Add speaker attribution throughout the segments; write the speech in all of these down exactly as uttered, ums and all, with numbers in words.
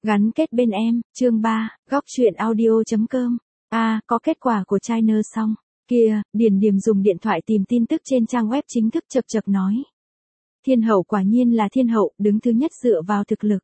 Speaker 1: Gắn kết bên em, chương ba, góc truyện audio.com. À, có kết quả của China xong. Kìa, Điền Điềm dùng điện thoại tìm tin tức trên trang web chính thức chập chập nói. Thiên hậu quả nhiên là thiên hậu, đứng thứ nhất dựa vào thực lực.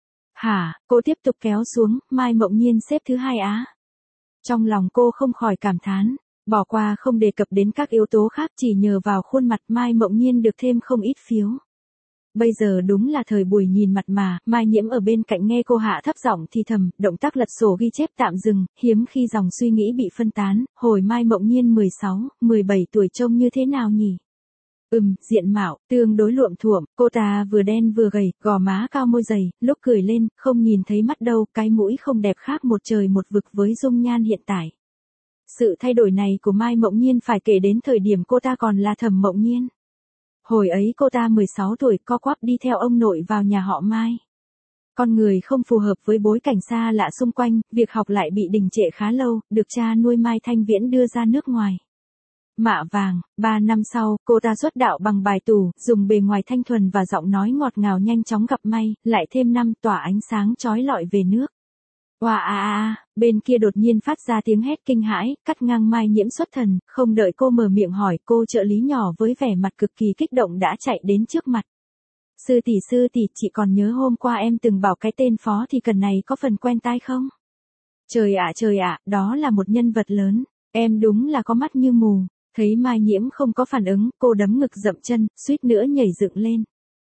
Speaker 1: Hả, cô tiếp tục kéo xuống, Mai Mộng Nhiên xếp thứ hai á. Trong lòng cô không khỏi cảm thán, bỏ qua không đề cập đến các yếu tố khác, chỉ nhờ vào khuôn mặt Mai Mộng Nhiên được thêm không ít phiếu. Bây giờ đúng là thời buổi nhìn mặt mà, Mai Nhiễm ở bên cạnh nghe cô hạ thấp giọng thì thầm, động tác lật sổ ghi chép tạm dừng, hiếm khi dòng suy nghĩ bị phân tán, hồi Mai Mộng Nhiên mười sáu, mười bảy tuổi trông như thế nào nhỉ? Ừm, diện mạo, tương đối luộm thuộm, cô ta vừa đen vừa gầy, gò má cao môi dày, lúc cười lên, không nhìn thấy mắt đâu, cái mũi không đẹp khác một trời một vực với dung nhan hiện tại. Sự thay đổi này của Mai Mộng Nhiên phải kể đến thời điểm cô ta còn là Thẩm Mộng Nhiên. Hồi ấy cô ta mười sáu tuổi, co quắp đi theo ông nội vào nhà họ Mai. Con người không phù hợp với bối cảnh xa lạ xung quanh, việc học lại bị đình trệ khá lâu, được cha nuôi Mai Thanh Viễn đưa ra nước ngoài. Mạ vàng, ba năm sau, cô ta xuất đạo bằng bài tủ, dùng bề ngoài thanh thuần và giọng nói ngọt ngào nhanh chóng gặp may, lại thêm năm tỏa ánh sáng chói lọi về nước. Oa a a, bên kia đột nhiên phát ra tiếng hét kinh hãi, cắt ngang Mai Nhiễm xuất thần, không đợi cô mở miệng hỏi, cô trợ lý nhỏ với vẻ mặt cực kỳ kích động đã chạy đến trước mặt. Sư tỷ sư tỷ, chị còn nhớ hôm qua em từng bảo cái tên Phó Thì Cần này có phần quen tai không? Trời ạ trời ạ, đó là một nhân vật lớn, em đúng là có mắt như mù. Thấy Mai Nhiễm không có phản ứng, cô đấm ngực dậm chân, suýt nữa nhảy dựng lên.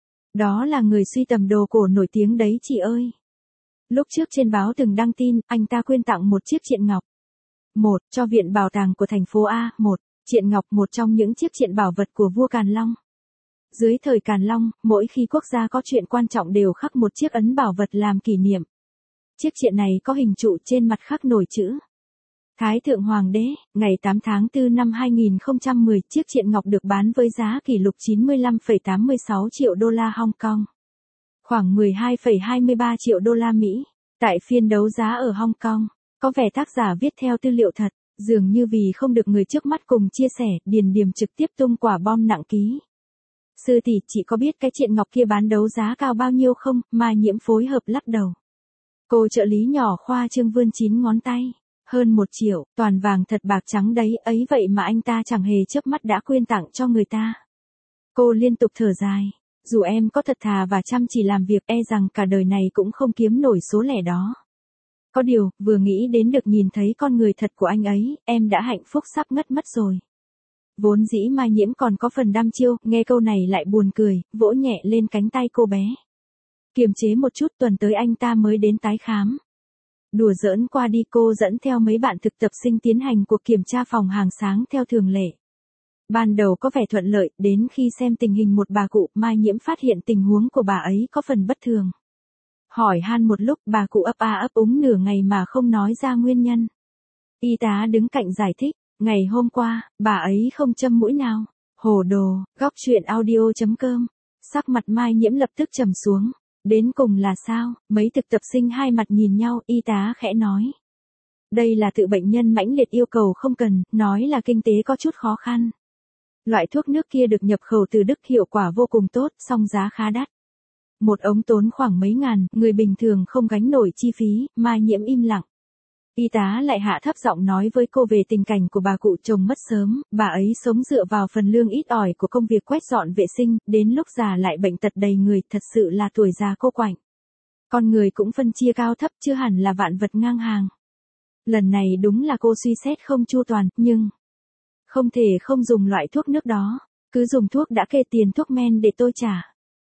Speaker 1: Đó là người sưu tầm đồ cổ nổi tiếng đấy chị ơi. Lúc trước trên báo từng đăng tin, anh ta quyên tặng một chiếc triện ngọc. Một, cho viện bảo tàng của thành phố A, một, triện ngọc một trong những chiếc triện bảo vật của vua Càn Long. Dưới thời Càn Long, mỗi khi quốc gia có chuyện quan trọng đều khắc một chiếc ấn bảo vật làm kỷ niệm. Chiếc triện này có hình trụ trên mặt khắc nổi chữ Thái Thượng Hoàng đế, ngày tám tháng tư năm hai nghìn không trăm mười, chiếc triện ngọc được bán với giá kỷ lục chín mươi lăm phẩy tám mươi sáu triệu đô la Hong Kong. Khoảng mười hai phẩy hai mươi ba triệu đô la Mỹ. Tại phiên đấu giá ở Hong Kong, có vẻ tác giả viết theo tư liệu thật, dường như vì không được người trước mắt cùng chia sẻ, Điền Điềm trực tiếp tung quả bom nặng ký. Sư tỷ, chị có biết cái triện ngọc kia bán đấu giá cao bao nhiêu không? Mai Nhiễm phối hợp lắc đầu. Cô trợ lý nhỏ khoa trương vươn chín ngón tay. Hơn một triệu, toàn vàng thật bạc trắng đấy, ấy vậy mà anh ta chẳng hề chớp mắt đã quyên tặng cho người ta. Cô liên tục thở dài. Dù em có thật thà và chăm chỉ làm việc, e rằng cả đời này cũng không kiếm nổi số lẻ đó. Có điều, vừa nghĩ đến được nhìn thấy con người thật của anh ấy, em đã hạnh phúc sắp ngất mất rồi. Vốn dĩ Mai Nhiễm còn có phần đăm chiêu, nghe câu này lại buồn cười, vỗ nhẹ lên cánh tay cô bé. Kiềm chế một chút, tuần tới anh ta mới đến tái khám. Đùa giỡn qua đi, cô dẫn theo mấy bạn thực tập sinh tiến hành cuộc kiểm tra phòng hàng sáng theo thường lệ. Ban đầu có vẻ thuận lợi, đến khi xem tình hình một bà cụ, Mai Nhiễm phát hiện tình huống của bà ấy có phần bất thường. Hỏi han một lúc, bà cụ ấp a ấp úng nửa ngày mà không nói ra nguyên nhân. Y tá đứng cạnh giải thích, ngày hôm qua, bà ấy không châm mũi nào. Hồ đồ, góc truyện audio.com. Sắc mặt Mai Nhiễm lập tức trầm xuống. Đến cùng là sao? Mấy thực tập sinh hai mặt nhìn nhau, y tá khẽ nói. Đây là tự bệnh nhân mãnh liệt yêu cầu không cần, nói là kinh tế có chút khó khăn. Loại thuốc nước kia được nhập khẩu từ Đức, hiệu quả vô cùng tốt, song giá khá đắt. Một ống tốn khoảng mấy ngàn, người bình thường không gánh nổi chi phí. Mai Nhiễm im lặng. Y tá lại hạ thấp giọng nói với cô về tình cảnh của bà cụ chồng mất sớm, bà ấy sống dựa vào phần lương ít ỏi của công việc quét dọn vệ sinh, đến lúc già lại bệnh tật đầy người, thật sự là tuổi già cô quạnh. Con người cũng phân chia cao thấp, chưa hẳn là vạn vật ngang hàng. Lần này đúng là cô suy xét không chu toàn, nhưng không thể không dùng loại thuốc nước đó, cứ dùng thuốc đã kê tiền thuốc men để tôi trả.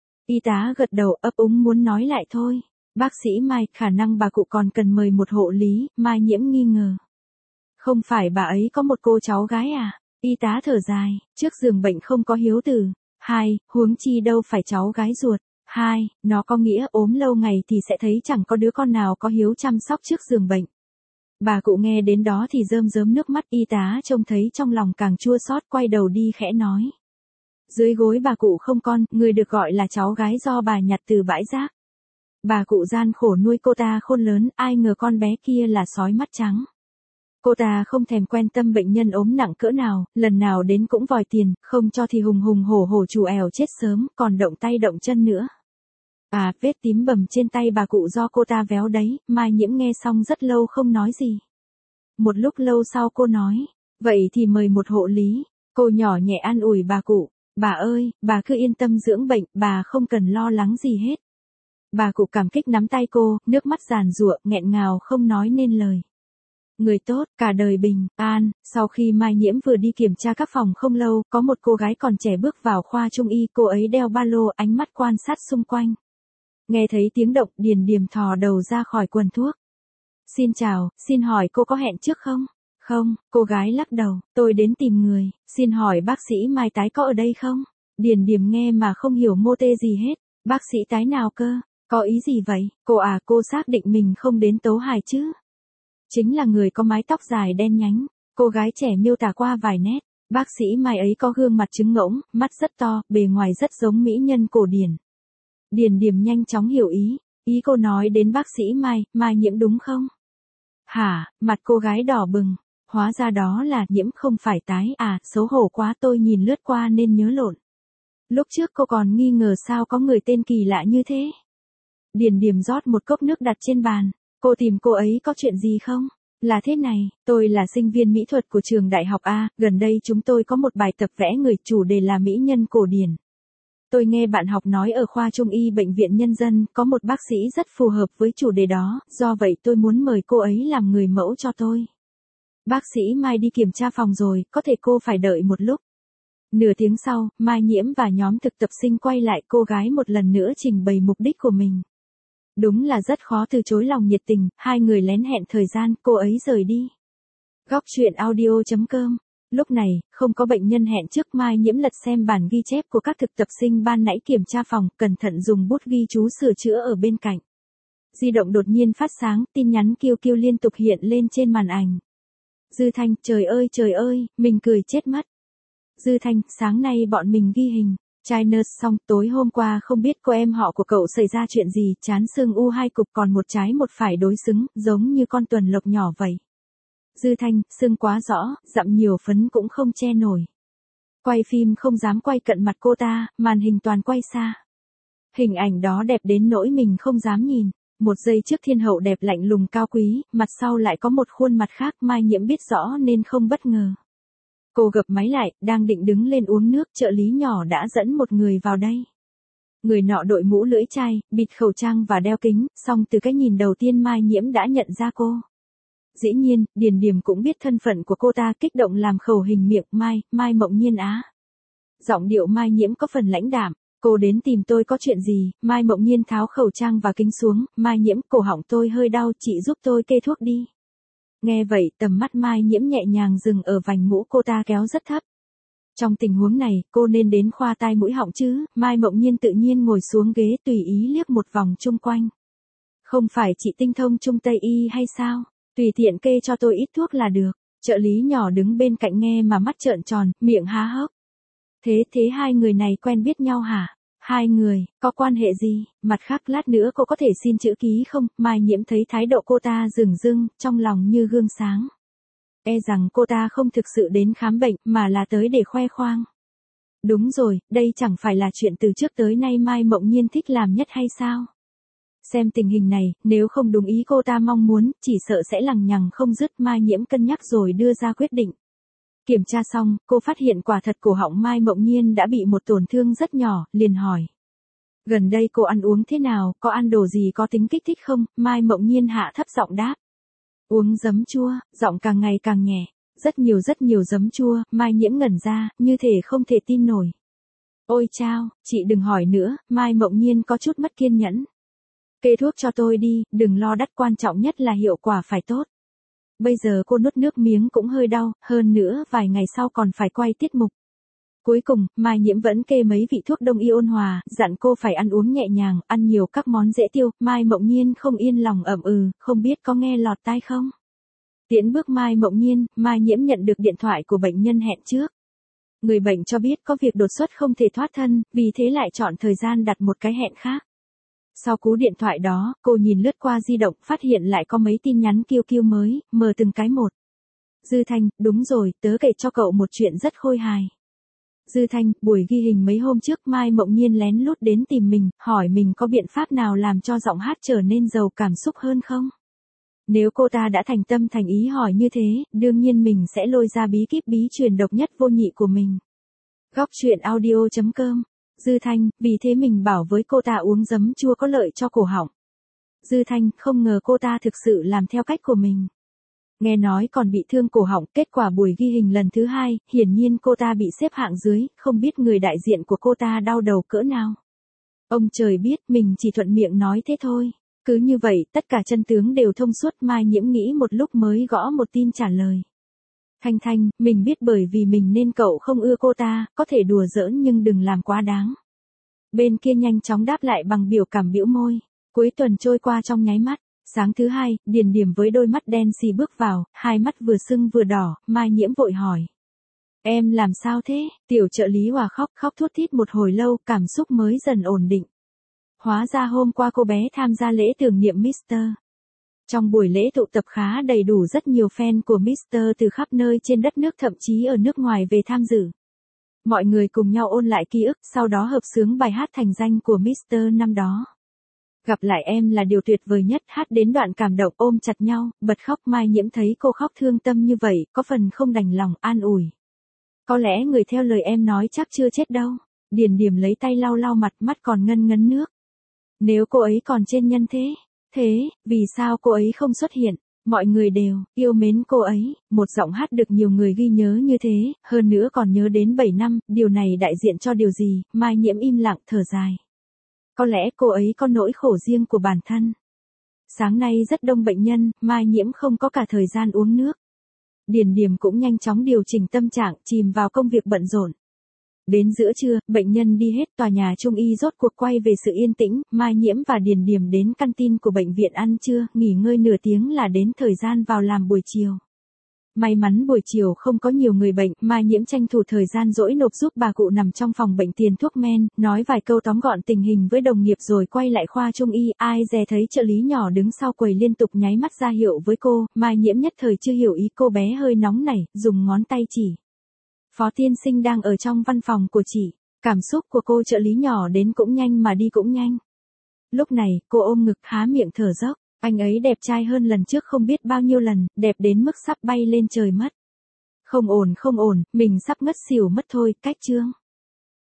Speaker 1: Y tá gật đầu, ấp úng muốn nói lại thôi. Bác sĩ Mai, khả năng bà cụ còn cần mời một hộ lý. Mai Nhiễm nghi ngờ. Không phải bà ấy có một cô cháu gái à? Y tá thở dài, trước giường bệnh không có hiếu tử. Hai, huống chi đâu phải cháu gái ruột. Hai, nó có nghĩa ốm lâu ngày thì sẽ thấy chẳng có đứa con nào có hiếu chăm sóc trước giường bệnh. Bà cụ nghe đến đó thì rơm rớm nước mắt, y tá trông thấy trong lòng càng chua xót, quay đầu đi khẽ nói. Dưới gối bà cụ không con, người được gọi là cháu gái do bà nhặt từ bãi rác. Bà cụ gian khổ nuôi cô ta khôn lớn, ai ngờ con bé kia là sói mắt trắng. Cô ta không thèm quan tâm bệnh nhân ốm nặng cỡ nào, lần nào đến cũng vòi tiền, không cho thì hùng hùng hổ hổ trù ẻo chết sớm, còn động tay động chân nữa. À, vết tím bầm trên tay bà cụ do cô ta véo đấy, Mai Nhiễm nghe xong rất lâu không nói gì. Một lúc lâu sau cô nói, vậy thì mời một hộ lý. Cô nhỏ nhẹ an ủi bà cụ, bà ơi, bà cứ yên tâm dưỡng bệnh, bà không cần lo lắng gì hết. Bà cụ cảm kích nắm tay cô, nước mắt giàn giụa, nghẹn ngào không nói nên lời. Người tốt, cả đời bình an. Sau khi Mai Nhiễm vừa đi kiểm tra các phòng không lâu, có một cô gái còn trẻ bước vào khoa trung y, cô ấy đeo ba lô, ánh mắt quan sát xung quanh. Nghe thấy tiếng động, Điền Điềm thò đầu ra khỏi quần thuốc. Xin chào, xin hỏi cô có hẹn trước không? Không, cô gái lắc đầu, tôi đến tìm người, xin hỏi bác sĩ Mai Tái có ở đây không? Điền Điềm nghe mà không hiểu mô tê gì hết, bác sĩ Tái nào cơ? Có ý gì vậy? Cô à, cô xác định mình không đến tấu hài chứ? Chính là người có mái tóc dài đen nhánh, cô gái trẻ miêu tả qua vài nét, bác sĩ Mai ấy có gương mặt trứng ngỗng, mắt rất to, bề ngoài rất giống mỹ nhân cổ điển. Điền Điềm nhanh chóng hiểu ý, ý cô nói đến bác sĩ Mai, Mai Nhiễm đúng không? Hả, mặt cô gái đỏ bừng, hóa ra đó là Nhiễm không phải Tái à, xấu hổ quá tôi nhìn lướt qua nên nhớ lộn. Lúc trước cô còn nghi ngờ sao có người tên kỳ lạ như thế. Điền Điềm rót một cốc nước đặt trên bàn, cô tìm cô ấy có chuyện gì không? Là thế này, tôi là sinh viên mỹ thuật của trường đại học A, gần đây chúng tôi có một bài tập vẽ người, chủ đề là mỹ nhân cổ điển. Tôi nghe bạn học nói ở khoa trung y bệnh viện nhân dân có một bác sĩ rất phù hợp với chủ đề đó, do vậy tôi muốn mời cô ấy làm người mẫu cho tôi. Bác sĩ Mai đi kiểm tra phòng rồi, có thể cô phải đợi một lúc. Nửa tiếng sau, Mai Nhiễm và nhóm thực tập sinh quay lại, cô gái một lần nữa trình bày mục đích của mình. Đúng là rất khó từ chối lòng nhiệt tình, hai người lén hẹn thời gian, cô ấy rời đi. Góc truyện audio chấm com. Lúc này, không có bệnh nhân hẹn trước, Mai Nhiễm lật xem bản ghi chép của các thực tập sinh ban nãy kiểm tra phòng, cẩn thận dùng bút ghi chú sửa chữa ở bên cạnh. Di động đột nhiên phát sáng, tin nhắn kêu kêu liên tục hiện lên trên màn ảnh. Dư Thanh, trời ơi trời ơi, mình cười chết mất. Dư Thanh, sáng nay bọn mình ghi hình. Trai nurse xong, tối hôm qua không biết cô em họ của cậu xảy ra chuyện gì, chán xương u hai cục còn một trái một phải đối xứng, giống như con tuần lộc nhỏ vậy. Dư Thanh, xương quá rõ, dặm nhiều phấn cũng không che nổi. Quay phim không dám quay cận mặt cô ta, màn hình toàn quay xa. Hình ảnh đó đẹp đến nỗi mình không dám nhìn. Một giây trước thiên hậu đẹp lạnh lùng cao quý, mặt sau lại có một khuôn mặt khác, Mai Nhiễm biết rõ nên không bất ngờ. Cô gập máy lại, đang định đứng lên uống nước, trợ lý nhỏ đã dẫn một người vào đây. Người nọ đội mũ lưỡi chai, bịt khẩu trang và đeo kính, song từ cái nhìn đầu tiên Mai Nhiễm đã nhận ra cô. Dĩ nhiên, Điền Điềm cũng biết thân phận của cô ta, kích động làm khẩu hình miệng, Mai, Mai Mộng Nhiên á. Giọng điệu Mai Nhiễm có phần lãnh đạm, cô đến tìm tôi có chuyện gì? Mai Mộng Nhiên tháo khẩu trang và kính xuống, Mai Nhiễm, cổ họng tôi hơi đau, chị giúp tôi kê thuốc đi. Nghe vậy, tầm mắt Mai Nhiễm nhẹ nhàng dừng ở vành mũ cô ta kéo rất thấp. Trong tình huống này, cô nên đến khoa tai mũi họng chứ? Mai Mộng Nhiên tự nhiên ngồi xuống ghế, tùy ý liếc một vòng chung quanh. Không phải chị tinh thông Trung Tây y hay sao? Tùy tiện kê cho tôi ít thuốc là được. Trợ lý nhỏ đứng bên cạnh nghe mà mắt trợn tròn, miệng há hốc. Thế thế hai người này quen biết nhau hả? Hai người, có quan hệ gì? Mặt khác lát nữa cô có thể xin chữ ký không? Mai Nhiễm thấy thái độ cô ta rừng rưng, trong lòng như gương sáng. E rằng cô ta không thực sự đến khám bệnh, mà là tới để khoe khoang. Đúng rồi, đây chẳng phải là chuyện từ trước tới nay Mai Mộng Nhiên thích làm nhất hay sao? Xem tình hình này, nếu không đúng ý cô ta mong muốn, chỉ sợ sẽ lằng nhằng không dứt. Mai Nhiễm cân nhắc rồi đưa ra quyết định. Kiểm tra xong, cô phát hiện quả thật cổ họng Mai Mộng Nhiên đã bị một tổn thương rất nhỏ, liền hỏi. Gần đây cô ăn uống thế nào, có ăn đồ gì có tính kích thích không? Mai Mộng Nhiên hạ thấp giọng đáp. Uống giấm chua, giọng càng ngày càng nhẹ. Rất nhiều rất nhiều giấm chua, Mai Nhiễm ngẩn ra, như thể không thể tin nổi. Ôi chao, chị đừng hỏi nữa, Mai Mộng Nhiên có chút mất kiên nhẫn. Kê thuốc cho tôi đi, đừng lo đắt, quan trọng nhất là hiệu quả phải tốt. Bây giờ cô nuốt nước miếng cũng hơi đau, hơn nữa vài ngày sau còn phải quay tiết mục. Cuối cùng, Mai Nhiễm vẫn kê mấy vị thuốc đông y ôn hòa, dặn cô phải ăn uống nhẹ nhàng, ăn nhiều các món dễ tiêu. Mai Mộng Nhiên không yên lòng ậm ừ, không biết có nghe lọt tai không? Tiễn bước Mai Mộng Nhiên, Mai Nhiễm nhận được điện thoại của bệnh nhân hẹn trước. Người bệnh cho biết có việc đột xuất không thể thoát thân, vì thế lại chọn thời gian đặt một cái hẹn khác. Sau cú điện thoại đó, cô nhìn lướt qua di động, phát hiện lại có mấy tin nhắn kêu kêu mới, mở từng cái một. Dư Thanh, đúng rồi, tớ kể cho cậu một chuyện rất khôi hài. Dư Thanh, buổi ghi hình mấy hôm trước Mai Mộng Nhiên lén lút đến tìm mình, hỏi mình có biện pháp nào làm cho giọng hát trở nên giàu cảm xúc hơn không? Nếu cô ta đã thành tâm thành ý hỏi như thế, đương nhiên mình sẽ lôi ra bí kíp bí truyền độc nhất vô nhị của mình. Góc truyện audio chấm com. Dư Thanh, vì thế mình bảo với cô ta uống giấm chua có lợi cho cổ họng. Dư Thanh, không ngờ cô ta thực sự làm theo cách của mình. Nghe nói còn bị thương cổ họng, kết quả buổi ghi hình lần thứ hai, hiển nhiên cô ta bị xếp hạng dưới, không biết người đại diện của cô ta đau đầu cỡ nào. Ông trời biết, mình chỉ thuận miệng nói thế thôi. Cứ như vậy, tất cả chân tướng đều thông suốt. Mai Nhiễm nghĩ một lúc mới gõ một tin trả lời. Thanh Thanh, mình biết bởi vì mình nên cậu không ưa cô ta, có thể đùa giỡn nhưng đừng làm quá đáng. Bên kia nhanh chóng đáp lại bằng biểu cảm bĩu môi. Cuối tuần trôi qua trong nháy mắt. Sáng thứ hai, Điền Điềm với đôi mắt đen xì bước vào, hai mắt vừa sưng vừa đỏ, Mai Nhiễm vội hỏi. Em làm sao thế? Tiểu trợ lý Hòa khóc, khóc thút thít một hồi lâu, cảm xúc mới dần ổn định. Hóa ra hôm qua cô bé tham gia lễ tưởng niệm mít tơ. Trong buổi lễ tụ tập khá đầy đủ, rất nhiều fan của mít tơ từ khắp nơi trên đất nước, thậm chí ở nước ngoài về tham dự. Mọi người cùng nhau ôn lại ký ức, sau đó hợp xướng bài hát thành danh của mít tơ năm đó. Gặp lại em là điều tuyệt vời nhất, hát đến đoạn cảm động ôm chặt nhau, bật khóc. Mai Nhiễm thấy cô khóc thương tâm như vậy, có phần không đành lòng, an ủi. Có lẽ người theo lời em nói chắc chưa chết đâu. Điền Điềm lấy tay lau lau mặt, mắt còn ngân ngấn nước. Nếu cô ấy còn trên nhân thế, thế, vì sao cô ấy không xuất hiện? Mọi người đều yêu mến cô ấy, một giọng hát được nhiều người ghi nhớ như thế, hơn nữa còn nhớ đến bảy năm, điều này đại diện cho điều gì? Mai Nhiễm im lặng thở dài. Có lẽ cô ấy có nỗi khổ riêng của bản thân. Sáng nay rất đông bệnh nhân, Mai Nhiễm không có cả thời gian uống nước. Điền Điềm cũng nhanh chóng điều chỉnh tâm trạng, chìm vào công việc bận rộn. Đến giữa trưa, bệnh nhân đi hết, tòa nhà Trung y rốt cuộc quay về sự yên tĩnh, Mai Nhiễm và Điền Điềm đến căn tin của bệnh viện ăn trưa, nghỉ ngơi nửa tiếng là đến thời gian vào làm buổi chiều. May mắn buổi chiều không có nhiều người bệnh, Mai Nhiễm tranh thủ thời gian rỗi nộp giúp bà cụ nằm trong phòng bệnh tiền thuốc men, nói vài câu tóm gọn tình hình với đồng nghiệp rồi quay lại khoa Trung y. Ai dè thấy trợ lý nhỏ đứng sau quầy liên tục nháy mắt ra hiệu với cô, Mai Nhiễm nhất thời chưa hiểu ý, cô bé hơi nóng nảy, dùng ngón tay chỉ. Phó tiên sinh đang ở trong văn phòng của chị. Cảm xúc của cô trợ lý nhỏ đến cũng nhanh mà đi cũng nhanh. Lúc này, cô ôm ngực há miệng thở dốc. Anh ấy đẹp trai hơn lần trước không biết bao nhiêu lần, đẹp đến mức sắp bay lên trời mất. Không ổn không ổn, mình sắp ngất xỉu mất thôi, cách chương.